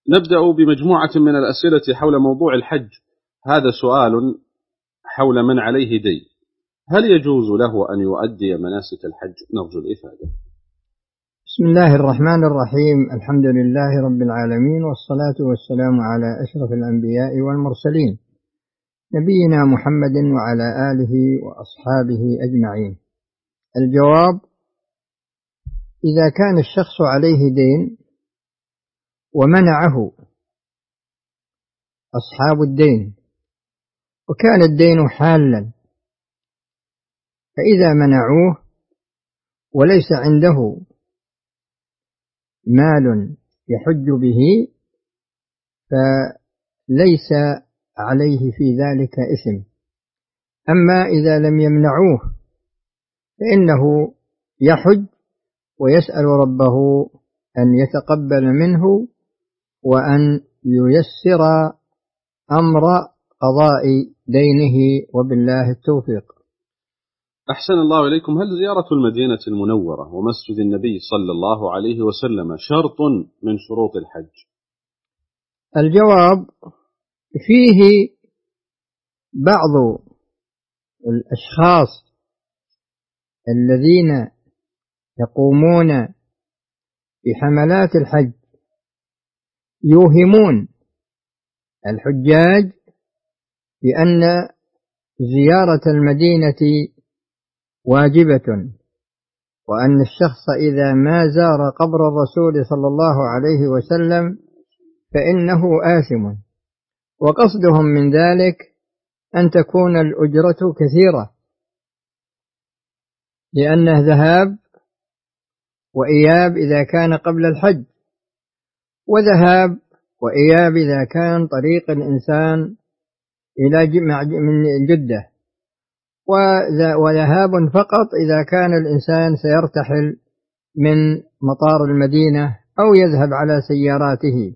نبدأ بمجموعة من الأسئلة حول موضوع الحج. هذا سؤال حول من عليه دين، هل يجوز له أن يؤدي مناسك الحج؟ نرجو الإفادة. بسم الله الرحمن الرحيم، الحمد لله رب العالمين، والصلاة والسلام على أشرف الأنبياء والمرسلين، نبينا محمد وعلى آله وأصحابه أجمعين. الجواب: إذا كان الشخص عليه دين ومنعه أصحاب الدين وكان الدين حالا، فإذا منعوه وليس عنده مال يحج به فليس عليه في ذلك إثم. أما إذا لم يمنعوه فإنه يحج ويسأل ربه أن يتقبل منه وأن ييسر أمر قضاء دينه، وبالله التوفيق. أحسن الله إليكم. هل زيارة المدينة المنورة ومسجد النبي صلى الله عليه وسلم شرط من شروط الحج؟ الجواب: فيه بعض الأشخاص الذين يقومون بحملات الحج يوهمون الحجاج بأن زيارة المدينة واجبة، وأن الشخص إذا ما زار قبر الرسول صلى الله عليه وسلم فإنه آثم، وقصدهم من ذلك أن تكون الأجرة كثيرة، لأنه ذهاب وإياب إذا كان قبل الحج، وذهاب وإياب إذا كان طريق الإنسان إلى من جدة، وذهاب فقط إذا كان الإنسان سيرتحل من مطار المدينة أو يذهب على سياراته.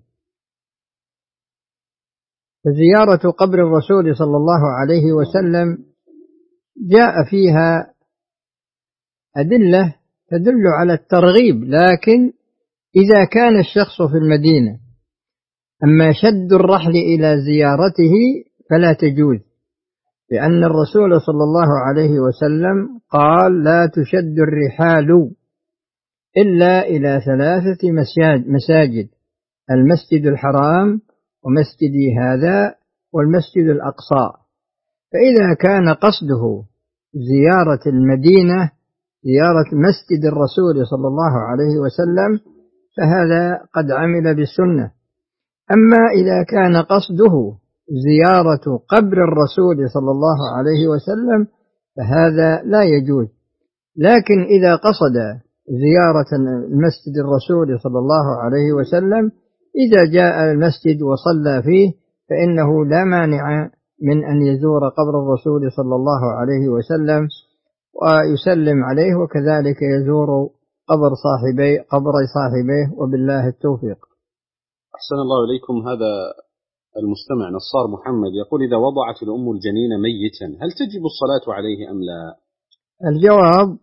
فزيارة قبر الرسول صلى الله عليه وسلم جاء فيها أدلة تدل على الترغيب، لكن إذا كان الشخص في المدينة، أما شد الرحل إلى زيارته فلا تجوز، لأن الرسول صلى الله عليه وسلم قال: لا تشد الرحال إلا إلى 3 مساجد: المسجد الحرام، ومسجدي هذا، والمسجد الأقصى. فإذا كان قصده زيارة المدينة، زيارة مسجد الرسول صلى الله عليه وسلم، فهذا قد عمل بالسنة. أما إذا كان قصده زيارة قبر الرسول صلى الله عليه وسلم فهذا لا يجوز. لكن إذا قصد زيارة المسجد الرسول صلى الله عليه وسلم، إذا جاء المسجد وصلى فيه فإنه لا مانع من أن يزور قبر الرسول صلى الله عليه وسلم ويسلم عليه، وكذلك يزور قبر صاحبيه، وبالله التوفيق. أحسن الله إليكم. هذا المستمع نصار محمد يقول: إذا وضعت الأم الجنين ميتا هل تجب الصلاة عليه أم لا؟ الجواب: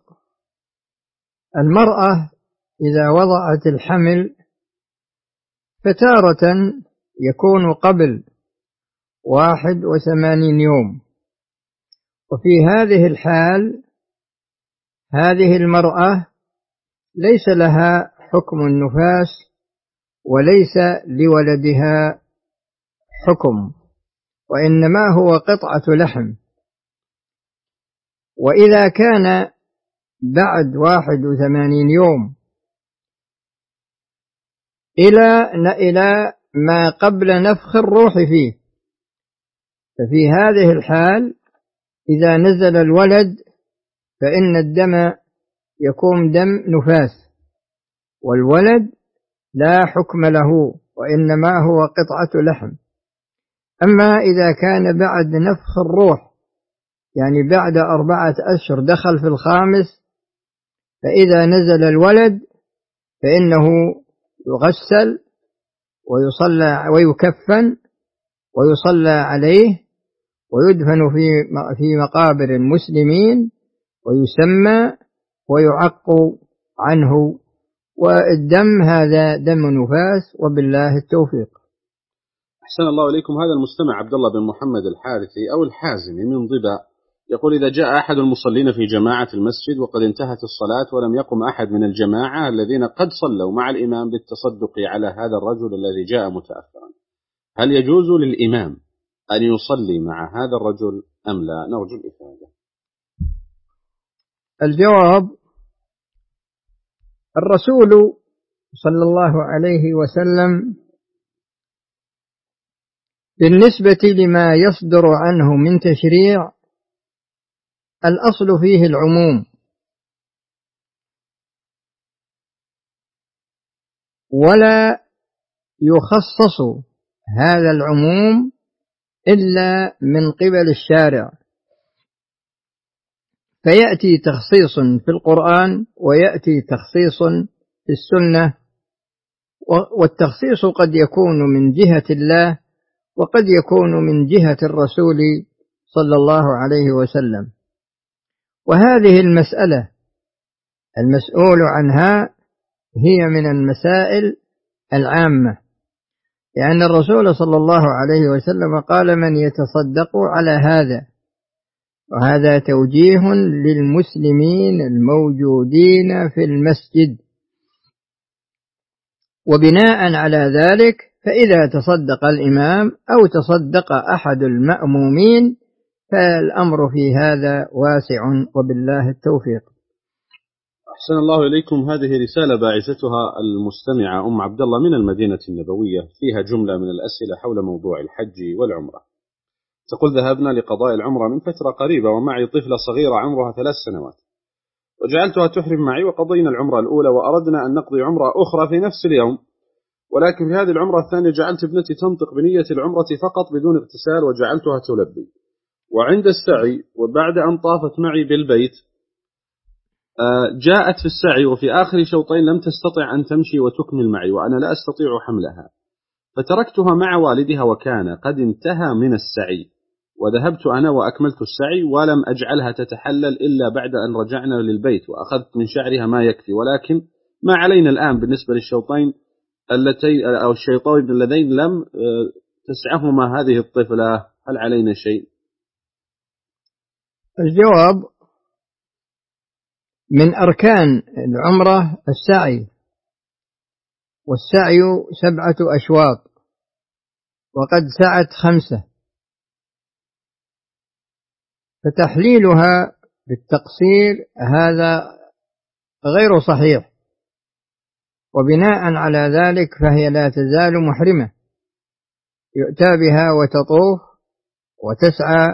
المرأة إذا وضعت الحمل فتارة يكون قبل 81 يوم، وفي هذه الحال هذه المرأة ليس لها حكم النفاس وليس لولدها حكم، وإنما هو قطعة لحم. وإذا كان بعد 81 يوم إلى ما قبل نفخ الروح فيه، ففي هذه الحال إذا نزل الولد فإن الدم يكون دم نفاس، والولد لا حكم له وإنما هو قطعة لحم. أما إذا كان بعد نفخ الروح، يعني بعد 4 أشهر دخل في الخامس، فإذا نزل الولد فإنه يغسل ويصلى ويكفن ويصلى عليه ويدفن في مقابر المسلمين ويسمى ويعق عنه، والدم هذا دم نفاس، وبالله التوفيق. أحسن الله إليكم. هذا المستمع عبد الله بن محمد الحارثي أو الحازمي من ضبا يقول: إذا جاء أحد المصلين في جماعة المسجد وقد انتهت الصلاة ولم يقم أحد من الجماعة الذين قد صلوا مع الإمام بالتصدق على هذا الرجل الذي جاء متأخرا، هل يجوز للإمام أن يصلي مع هذا الرجل أم لا؟ نرجو الإفادة. الجواب: الرسول صلى الله عليه وسلم بالنسبة لما يصدر عنه من تشريع الأصل فيه العموم، ولا يخصص هذا العموم إلا من قبل الشارع، فيأتي تخصيص في القرآن ويأتي تخصيص في السنة، والتخصيص قد يكون من جهة الله وقد يكون من جهة الرسول صلى الله عليه وسلم. وهذه المسألة المسؤول عنها هي من المسائل العامة، لأن الرسول صلى الله عليه وسلم قال: من يتصدق على هذا، وهذا توجيه للمسلمين الموجودين في المسجد. وبناء على ذلك فإذا تصدق الإمام أو تصدق أحد المأمومين فالأمر في هذا واسع، وبالله التوفيق. أحسن الله إليكم. هذه رسالة باعثتها المستمعة أم عبد الله من المدينة النبوية، فيها جملة من الأسئلة حول موضوع الحج والعمرة. تقول: ذهبنا لقضاء العمرة من فترة قريبة ومعي طفلة صغيرة عمرها 3 سنوات، وجعلتها تحرم معي، وقضينا العمرة الأولى وأردنا أن نقضي عمرة أخرى في نفس اليوم، ولكن في هذه العمرة الثانية جعلت ابنتي تنطق بنية العمرة فقط بدون اغتسال وجعلتها تلبي، وعند السعي وبعد أن طافت معي بالبيت جاءت في السعي وفي آخر شوطين لم تستطع أن تمشي وتكمل معي وأنا لا أستطيع حملها، فتركتها مع والدها وكان قد انتهى من السعي، وذهبت أنا وأكملت السعي ولم أجعلها تتحلل إلا بعد أن رجعنا للبيت، وأخذت من شعرها ما يكفي، ولكن ما علينا الآن بالنسبة للشوطين أو الشيطين اللذين لم تسعهما هذه الطفلة، هل علينا شيء؟ الجواب: من أركان العمرة السعي، والسعي 7 أشواط وقد سعت 5، فتحليلها بالتقصير هذا غير صحيح، وبناء على ذلك فهي لا تزال محرمة، يؤتى بها وتطوف وتسعى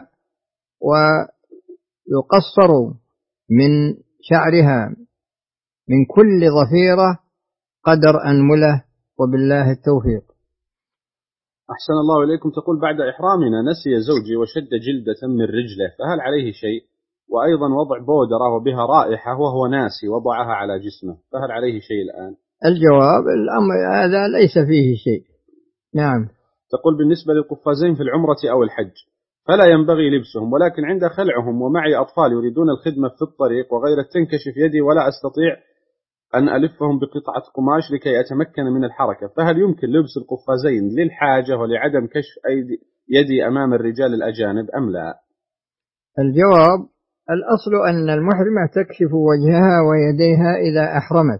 ويقصر من شعرها من كل ظفيرة قدر أنملة، وبالله التوفيق. أحسن الله إليكم. تقول: بعد إحرامنا نسي زوجي وشد جلدة من رجله، فهل عليه شيء؟ وأيضا وضع بودرة وبها رائحة وهو ناسي وضعها على جسمه، فهل عليه شيء الآن؟ الجواب: الأمر هذا ليس فيه شيء. نعم. تقول: بالنسبة للقفازين في العمرة أو الحج فلا ينبغي لبسهم، ولكن عند خلعهم ومعي أطفال يريدون الخدمة في الطريق وغيرت تنكشف يدي ولا أستطيع أن ألفهم بقطعة قماش لكي أتمكن من الحركة، فهل يمكن لبس القفازين للحاجة ولعدم كشف يدي أمام الرجال الأجانب أم لا؟ الجواب: الأصل أن المحرمة تكشف وجهها ويديها إذا أحرمت،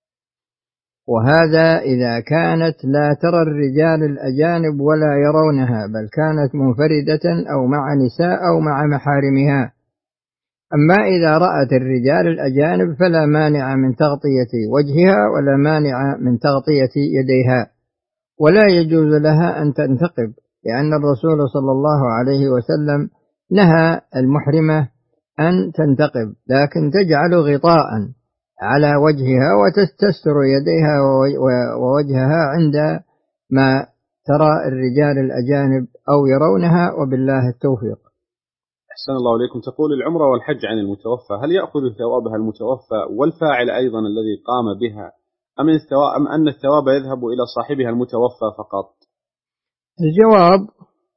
وهذا إذا كانت لا ترى الرجال الأجانب ولا يرونها، بل كانت منفردة أو مع نساء أو مع محارمها. أما إذا رأت الرجال الأجانب فلا مانع من تغطية وجهها ولا مانع من تغطية يديها، ولا يجوز لها أن تنتقب، لأن الرسول صلى الله عليه وسلم نهى المحرمة أن تنتقب، لكن تجعل غطاء على وجهها وتستر يديها ووجهها عندما ترى الرجال الأجانب أو يرونها، وبالله التوفيق. أحسن الله إليكم. تقول: العمرة والحج عن المتوفى هل يأخذ ثوابها المتوفى والفاعل أيضا الذي قام بها، أم أن الثواب يذهب إلى صاحبها المتوفى فقط؟ الجواب: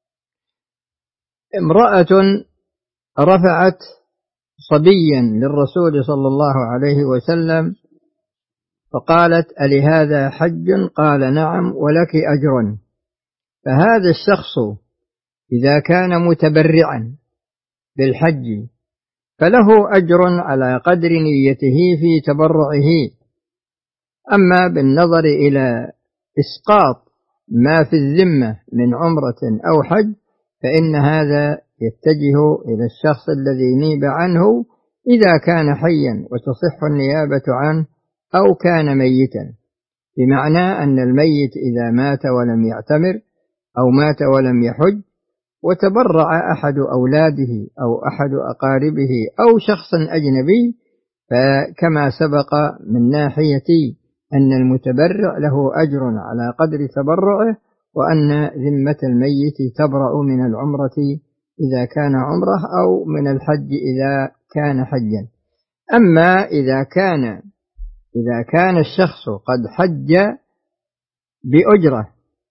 امرأة رفعت صبيا للرسول صلى الله عليه وسلم فقالت: ألهذا حج؟ قال: نعم ولك أجر. فهذا الشخص إذا كان متبرعا بالحج فله أجر على قدر نيته في تبرعه. أما بالنظر إلى إسقاط ما في الذمة من عمرة أو حج فإن هذا يتجه إلى الشخص الذي نيب عنه إذا كان حيا وتصح النيابة عنه أو كان ميتا، بمعنى أن الميت إذا مات ولم يعتمر أو مات ولم يحج وتبرع أحد أولاده أو أحد أقاربه أو شخص أجنبي، فكما سبق من ناحية أن المتبرع له أجر على قدر تبرعه، وأن ذمة الميت تبرأ من العمرة إذا كان عمره أو من الحج إذا كان حجا. أما إذا كان الشخص قد حج بأجرة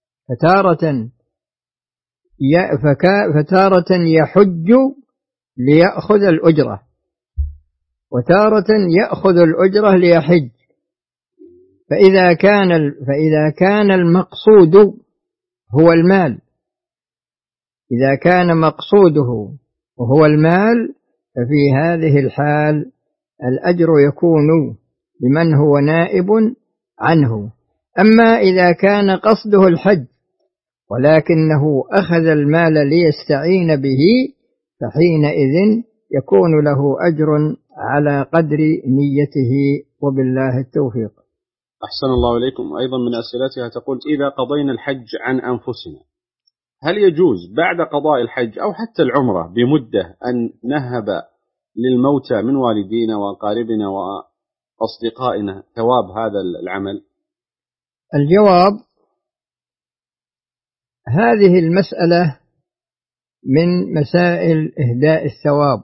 فتارة يحج ليأخذ الأجرة وتارة يأخذ الأجرة ليحج، فإذا كان المقصود هو المال، إذا كان مقصوده وهو المال ففي هذه الحال الأجر يكون لمن هو نائب عنه. أما إذا كان قصده الحج ولكنه أخذ المال ليستعين به فحينئذ يكون له أجر على قدر نيته، وبالله التوفيق. أحسن الله إليكم. أيضا من أسئلتها تقول: إذا قضينا الحج عن أنفسنا هل يجوز بعد قضاء الحج أو حتى العمرة بمدة أن نهب للموتى من والدينا وأقاربنا وأصدقائنا ثواب هذا العمل؟ الجواب: هذه المسألة من مسائل إهداء الثواب،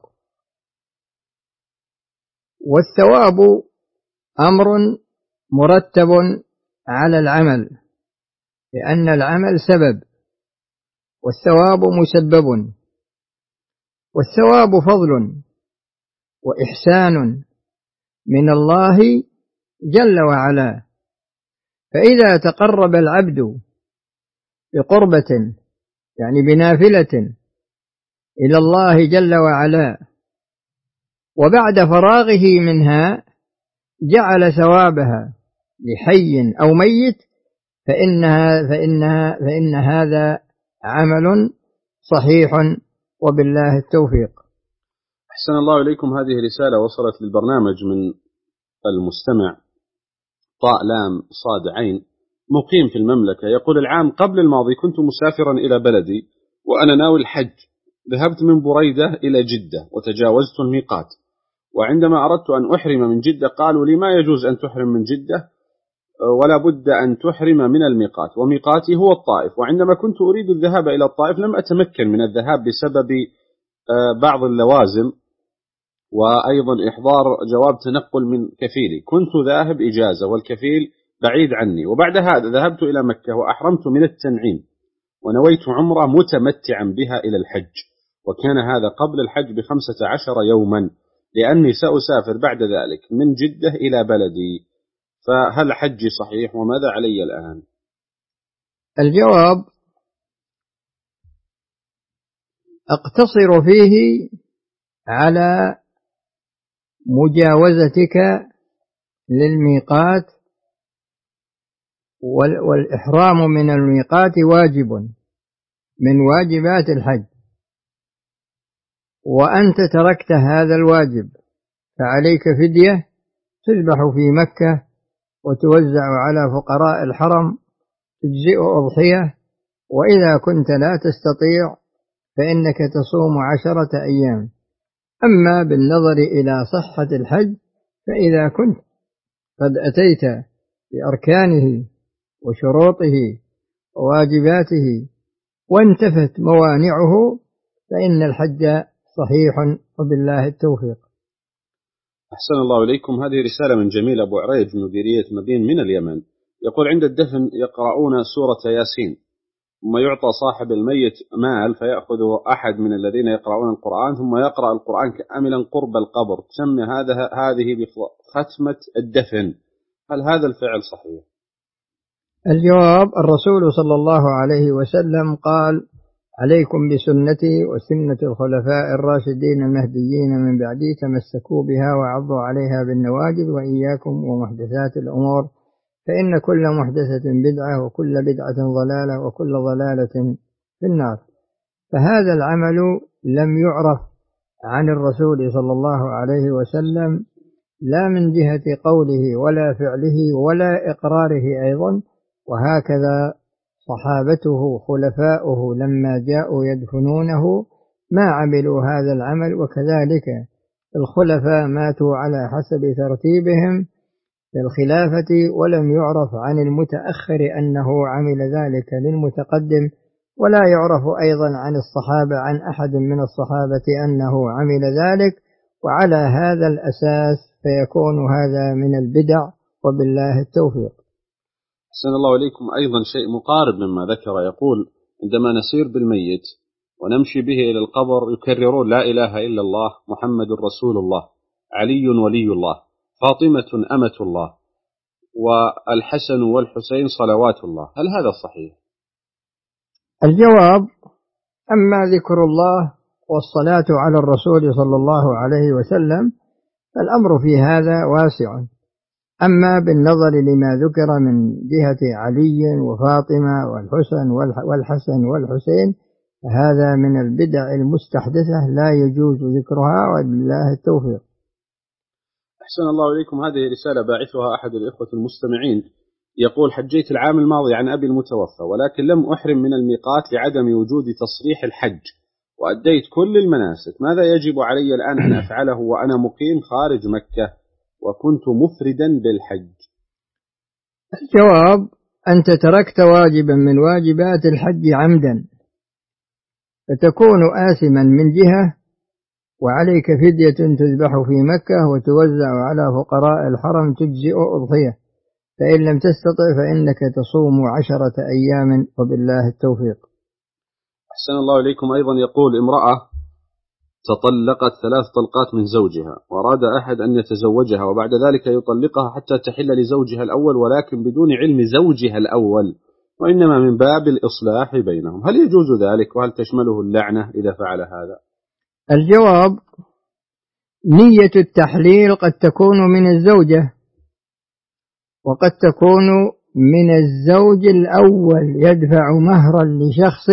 والثواب أمر مرتب على العمل، لأن العمل سبب والثواب مسبب، والثواب فضل وإحسان من الله جل وعلا. فإذا تقرب العبد بقربة يعني بنافلة إلى الله جل وعلا وبعد فراغه منها جعل ثوابها لحي أو ميت فإن هذا عمل صحيح، وبالله التوفيق. أحسن الله إليكم. هذه رسالة وصلت للبرنامج من المستمع طاء لام صاد عين مقيم في المملكة، يقول: العام قبل الماضي كنت مسافرا إلى بلدي وأنا ناوي الحج، ذهبت من بريدة إلى جدة وتجاوزت الميقات، وعندما أردت أن أحرم من جدة قالوا لي: ما يجوز أن تحرم من جدة ولا بد أن تحرم من الميقات، وميقاتي هو الطائف. وعندما كنت أريد الذهاب إلى الطائف لم أتمكن من الذهاب بسبب بعض اللوازم وأيضا إحضار جواب تنقل من كفيلي، كنت ذاهب إجازة والكفيل بعيد عني، وبعد هذا ذهبت إلى مكة وأحرمت من التنعيم ونويت عمرة متمتعا بها إلى الحج، وكان هذا قبل الحج ب15 يوما، لأني سأسافر بعد ذلك من جدة إلى بلدي، فهل حجي صحيح وماذا علي الآن؟ الجواب: أقتصر فيه على مجاوزتك للميقات، والإحرام من الميقات واجب من واجبات الحج، وأنت تركت هذا الواجب فعليك فدية تذبح في مكة وتوزع على فقراء الحرم، تجزئ أضحية، وإذا كنت لا تستطيع فإنك تصوم 10 أيام. أما بالنظر إلى صحة الحج فإذا كنت قد أتيت بأركانه وشروطه وواجباته وانتفت موانعه فإن الحج صحيح، وبالله التوفيق. أحسن الله إليكم. هذه رسالة من جميل أبو عريج من مديرية مدين من اليمن، يقول: عند الدفن يقرؤون سورة ياسين ثم يعطى صاحب الميت مال فيأخذ أحد من الذين يقرؤون القرآن ثم يقرأ القرآن كاملا قرب القبر، تسمى هذه بختمة الدفن، هل هذا الفعل صحيح؟ الجواب: الرسول صلى الله عليه وسلم قال: عليكم بسنتي وسنة الخلفاء الراشدين المهديين من بعدي، تمسكوا بها وعضوا عليها بالنواجذ، وإياكم ومحدثات الأمور، فإن كل محدثة بدعة وكل بدعة ضلالة وكل ضلالة في النار. فهذا العمل لم يعرف عن الرسول صلى الله عليه وسلم لا من جهة قوله ولا فعله ولا إقراره أيضا، وهكذا صحابته خلفاؤه لما جاءوا يدفنونه ما عملوا هذا العمل، وكذلك الخلفاء ماتوا على حسب ترتيبهم في الخلافة، ولم يعرف عن المتأخر أنه عمل ذلك للمتقدم، ولا يعرف أيضا عن الصحابة عن أحد من الصحابة أنه عمل ذلك. وعلى هذا الأساس فيكون هذا من البدع، وبالله التوفيق. أحسن الله إليكم. أيضا شيء مقارب مما ذكر، يقول: عندما نسير بالميت ونمشي به إلى القبر يكررون لا إله إلا الله، محمد رسول الله، علي ولي الله، فاطمة أمة الله، والحسن والحسين صلوات الله. هل هذا صحيح؟ الجواب: أما ذكر الله والصلاة على الرسول صلى الله عليه وسلم فالأمر في هذا واسع. أما بالنظر لما ذكر من جهة علي وفاطمة والحسن والحسين فهذا من البدع المستحدثة لا يجوز ذكرها، وبالله التوفيق. أحسن الله إليكم. هذه رسالة باعثها أحد الإخوة المستمعين، يقول: حجيت العام الماضي عن أبي المتوفى، ولكن لم أحرم من الميقات لعدم وجود تصريح الحج، وأديت كل المناسك. ماذا يجب علي الآن أن أفعله وأنا مقيم خارج مكة وكنت مفردا بالحج؟ الجواب: أنت تركت واجبا من واجبات الحج عمدا، فتكون آثما من جهة، وعليك فدية تذبح في مكة وتوزع على فقراء الحرم تجزئ أضحية، فإن لم تستطع فإنك تصوم 10 أيام، وبالله التوفيق. أحسن الله إليكم. أيضا يقول: امرأة تطلقت 3 طلقات من زوجها، وأراد أحد أن يتزوجها وبعد ذلك يطلقها حتى تحل لزوجها الأول، ولكن بدون علم زوجها الأول، وإنما من باب الإصلاح بينهم. هل يجوز ذلك؟ وهل تشمله اللعنة إذا فعل هذا؟ الجواب: نية التحليل قد تكون من الزوجة، وقد تكون من الزوج الأول يدفع مهرا لشخص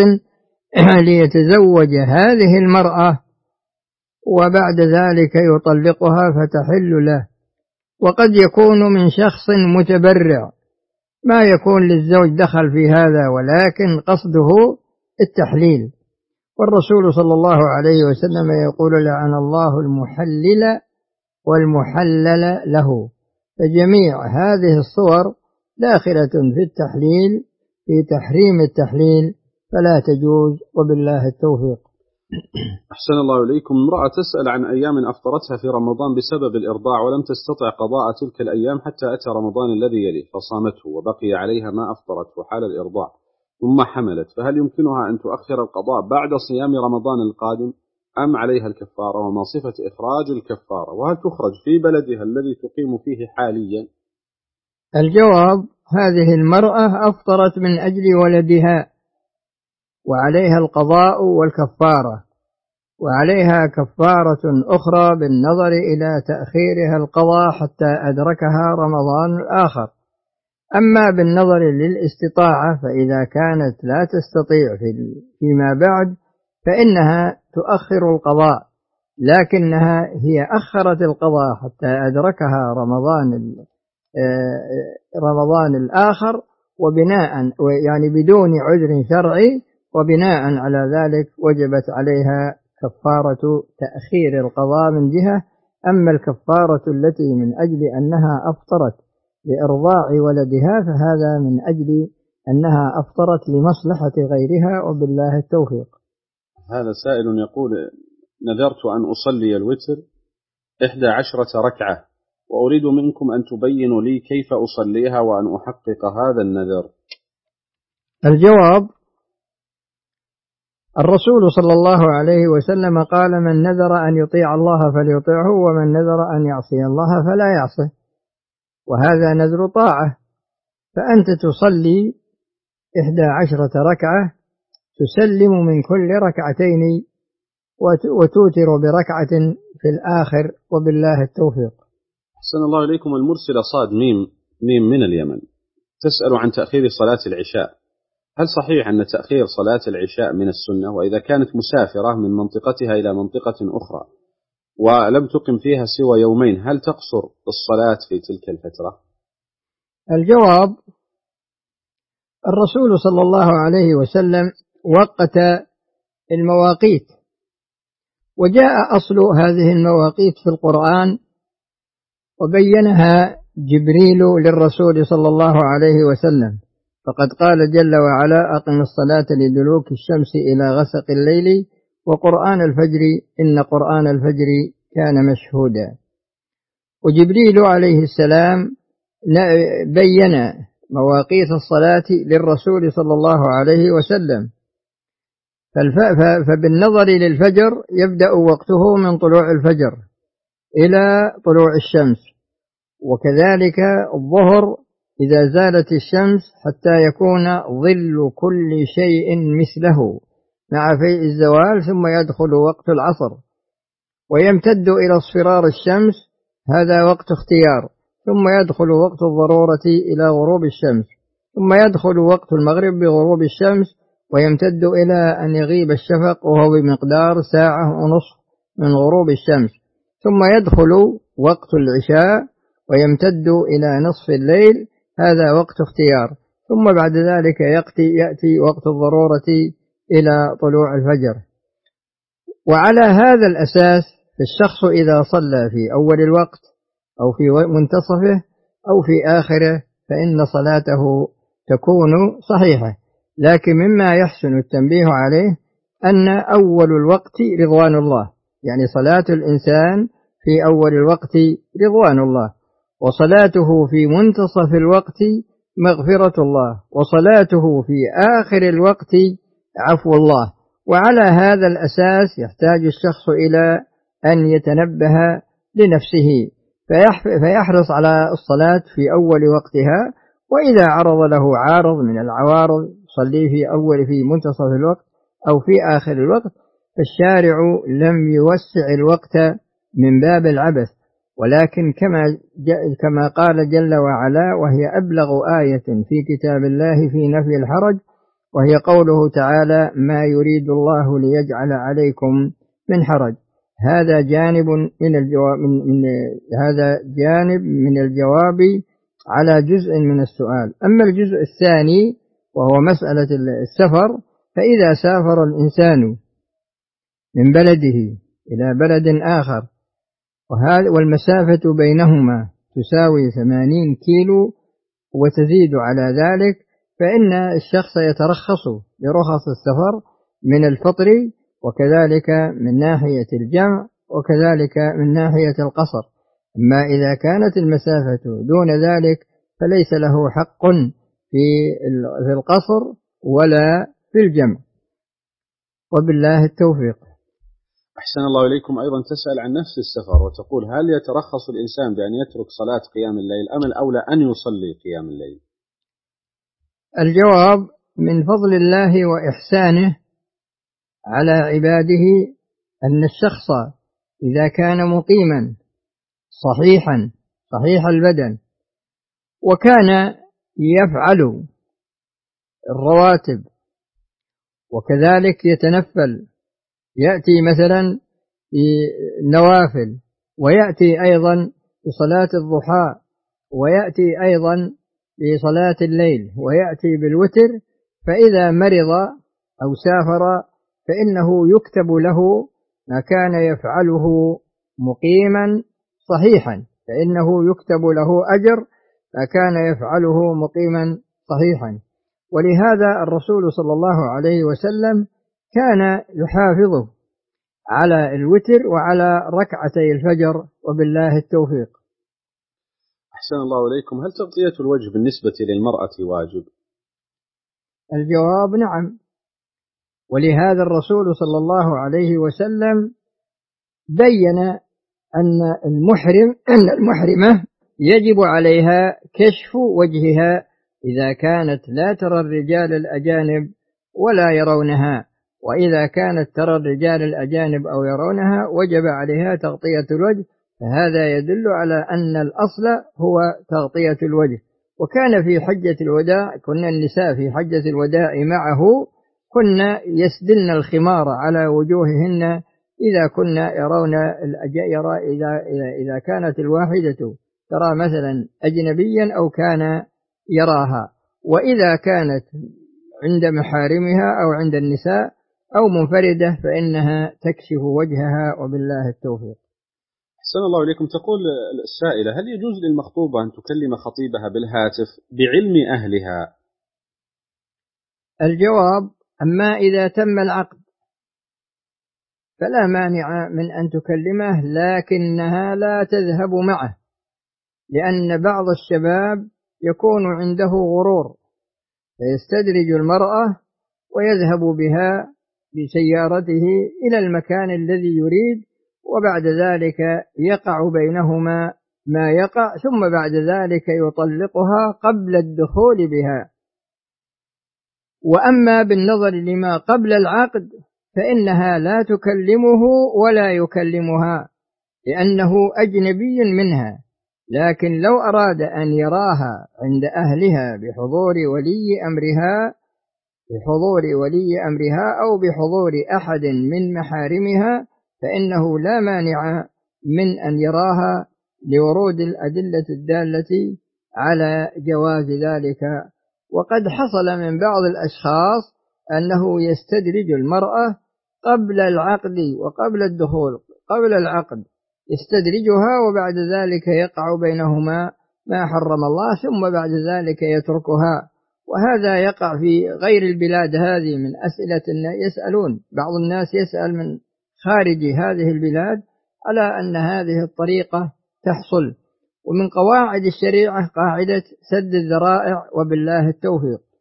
ليتزوج هذه المرأة، وبعد ذلك يطلقها فتحل له. وقد يكون من شخص متبرع ما يكون للزوج دخل في هذا، ولكن قصده التحليل. والرسول صلى الله عليه وسلم يقول: لعن الله المحلل والمحلل له. فجميع هذه الصور داخلة في التحليل، في تحريم التحليل، فلا تجوز، وبالله التوفيق. أحسن الله إليكم. امرأة تسأل عن أيام أفطرتها في رمضان بسبب الإرضاع، ولم تستطع قضاء تلك الأيام حتى أتى رمضان الذي يليه، فصامته وبقي عليها ما أفطرته حال الإرضاع، ثم حملت، فهل يمكنها أن تؤخر القضاء بعد صيام رمضان القادم أم عليها الكفارة؟ وما صفة إخراج الكفارة؟ وهل تخرج في بلدها الذي تقيم فيه حاليا؟ الجواب: هذه المرأة أفطرت من أجل ولدها، وعليها القضاء والكفارة، وعليها كفارة أخرى بالنظر إلى تأخيرها القضاء حتى أدركها رمضان الآخر. أما بالنظر للاستطاعة فإذا كانت لا تستطيع فيما بعد فإنها تؤخر القضاء، لكنها هي أخرت القضاء حتى أدركها رمضان الآخر، وبناء يعني بدون عذر شرعي، وبناء على ذلك وجبت عليها كفارة تأخير القضاء من جهة. أما الكفارة التي من أجل أنها أفطرت لإرضاع ولدها فهذا من أجل أنها أفطرت لمصلحة غيرها، وبالله التوفيق. هذا سائل يقول: نذرت أن أصلي الوتر 11 ركعة، وأريد منكم أن تبينوا لي كيف أصليها وأن أحقق هذا النذر. الجواب: الرسول صلى الله عليه وسلم قال: من نذر أن يطيع الله فليطيعه، ومن نذر أن يعصي الله فلا يعصه، وهذا نذر طاعة. فأنت تصلي 11 ركعة، تسلم من كل ركعتين وتوتر بركعة في الآخر، وبالله التوفيق. أحسن الله إليكم. المرسلة صاد ميم من اليمن تسأل عن تأخير صلاة العشاء، هل صحيح أن تأخير صلاة العشاء من السنة؟ وإذا كانت مسافرة من منطقتها إلى منطقة أخرى ولم تقم فيها سوى يومين، هل تقصر الصلاة في تلك الفترة؟ الجواب: الرسول صلى الله عليه وسلم وقت المواقيت، وجاء أصل هذه المواقيت في القرآن، وبينها جبريل للرسول صلى الله عليه وسلم، فقد قال جل وعلا: أقم الصلاة لدلوك الشمس إلى غسق الليل وقرآن الفجر إن قرآن الفجر كان مشهودا. وجبريل عليه السلام بين مواقيت الصلاة للرسول صلى الله عليه وسلم، فبالنظر للفجر يبدأ وقته من طلوع الفجر إلى طلوع الشمس، وكذلك الظهر إذا زالت الشمس حتى يكون ظل كل شيء مثله مع فيء الزوال، ثم يدخل وقت العصر ويمتد إلى اصفرار الشمس، هذا وقت اختيار، ثم يدخل وقت الضرورة إلى غروب الشمس، ثم يدخل وقت المغرب بغروب الشمس ويمتد إلى أن يغيب الشفق وهو بمقدار ساعة ونصف من غروب الشمس، ثم يدخل وقت العشاء ويمتد إلى نصف الليل، هذا وقت اختيار، ثم بعد ذلك يأتي وقت الضرورة إلى طلوع الفجر. وعلى هذا الأساس الشخص إذا صلى في أول الوقت أو في منتصفه أو في آخره فإن صلاته تكون صحيحة، لكن مما يحسن التنبيه عليه أن أول الوقت رضوان الله، يعني صلاة الإنسان في أول الوقت رضوان الله، وصلاته في منتصف الوقت مغفرة الله، وصلاته في آخر الوقت عفو الله. وعلى هذا الأساس يحتاج الشخص إلى أن يتنبه لنفسه فيحرص على الصلاة في أول وقتها، وإذا عرض له عارض من العوارض صلي في منتصف الوقت أو في آخر الوقت، فالشارع لم يوسع الوقت من باب العبث، ولكن كما قال جل وعلا: وهي أبلغ آية في كتاب الله في نفي الحرج، وهي قوله تعالى: ما يريد الله ليجعل عليكم من حرج. هذا جانب من الجواب على جزء من السؤال. أما الجزء الثاني وهو مسألة السفر، فإذا سافر الإنسان من بلده إلى بلد آخر والمسافة بينهما تساوي 80 كيلو وتزيد على ذلك، فإن الشخص يترخص برخص السفر من الفطر، وكذلك من ناحية الجمع، وكذلك من ناحية القصر. أما إذا كانت المسافة دون ذلك فليس له حق في القصر ولا في الجمع، وبالله التوفيق. أحسن الله إليكم. أيضا تسأل عن نفس السفر وتقول: هل يترخص الإنسان بأن يترك صلاة قيام الليل أم الأولى أن يصلي قيام الليل؟ الجواب: من فضل الله وإحسانه على عباده أن الشخص إذا كان مقيما صحيح البدن وكان يفعل الرواتب وكذلك يتنفل، يأتي مثلا في النوافل، ويأتي أيضا في صلاة الضحى، ويأتي أيضا في صلاة الليل، ويأتي بالوتر، فإذا مرض أو سافر فإنه يكتب له ما كان يفعله مقيما صحيحا، فإنه يكتب له أجر ما كان يفعله مقيما صحيحا. ولهذا الرسول صلى الله عليه وسلم كان يحافظ على الوتر وعلى ركعتي الفجر، وبالله التوفيق. أحسن الله إليكم. هل تغطية الوجه بالنسبة للمرأة واجب؟ الجواب: نعم. ولهذا الرسول صلى الله عليه وسلم بين أن المحرمة يجب عليها كشف وجهها إذا كانت لا ترى الرجال الأجانب ولا يرونها، وإذا كانت ترى الرجال الأجانب أو يرونها وجب عليها تغطية الوجه، فهذا يدل على أن الأصل هو تغطية الوجه. وكان في حجة الوداع، كنا النساء في حجة الوداع معه كنا يسدلن الخمار على وجوههن إذا كنا يرون إذا كانت الواحدة ترى مثلا أجنبيا أو كان يراها، وإذا كانت عند محارمها أو عند النساء أو منفردة فإنها تكشف وجهها، وبالله التوفيق. أحسن الله إليكم. تقول السائلة: هل يجوز للمخطوبة أن تكلم خطيبها بالهاتف بعلم أهلها؟ الجواب: أما إذا تم العقد فلا مانع من أن تكلمه، لكنها لا تذهب معه، لأن بعض الشباب يكون عنده غرور فيستدرج المرأة ويذهب بها بسيارته إلى المكان الذي يريد، وبعد ذلك يقع بينهما ما يقع، ثم بعد ذلك يطلقها قبل الدخول بها. وأما بالنظر لما قبل العقد فإنها لا تكلمه ولا يكلمها لأنه أجنبي منها، لكن لو أراد أن يراها عند أهلها بحضور ولي أمرها أو بحضور أحد من محارمها فإنه لا مانع من أن يراها لورود الأدلة الدالة على جواز ذلك. وقد حصل من بعض الأشخاص أنه يستدرج المرأة قبل العقد وقبل الدخول، قبل العقد يستدرجها، وبعد ذلك يقع بينهما ما حرم الله، ثم بعد ذلك يتركها. وهذا يقع في غير البلاد هذه من أسئلة يسألون، بعض الناس يسأل من خارج هذه البلاد على أن هذه الطريقة تحصل. ومن قواعد الشريعة قاعدة سد الذرائع، وبالله التوفيق.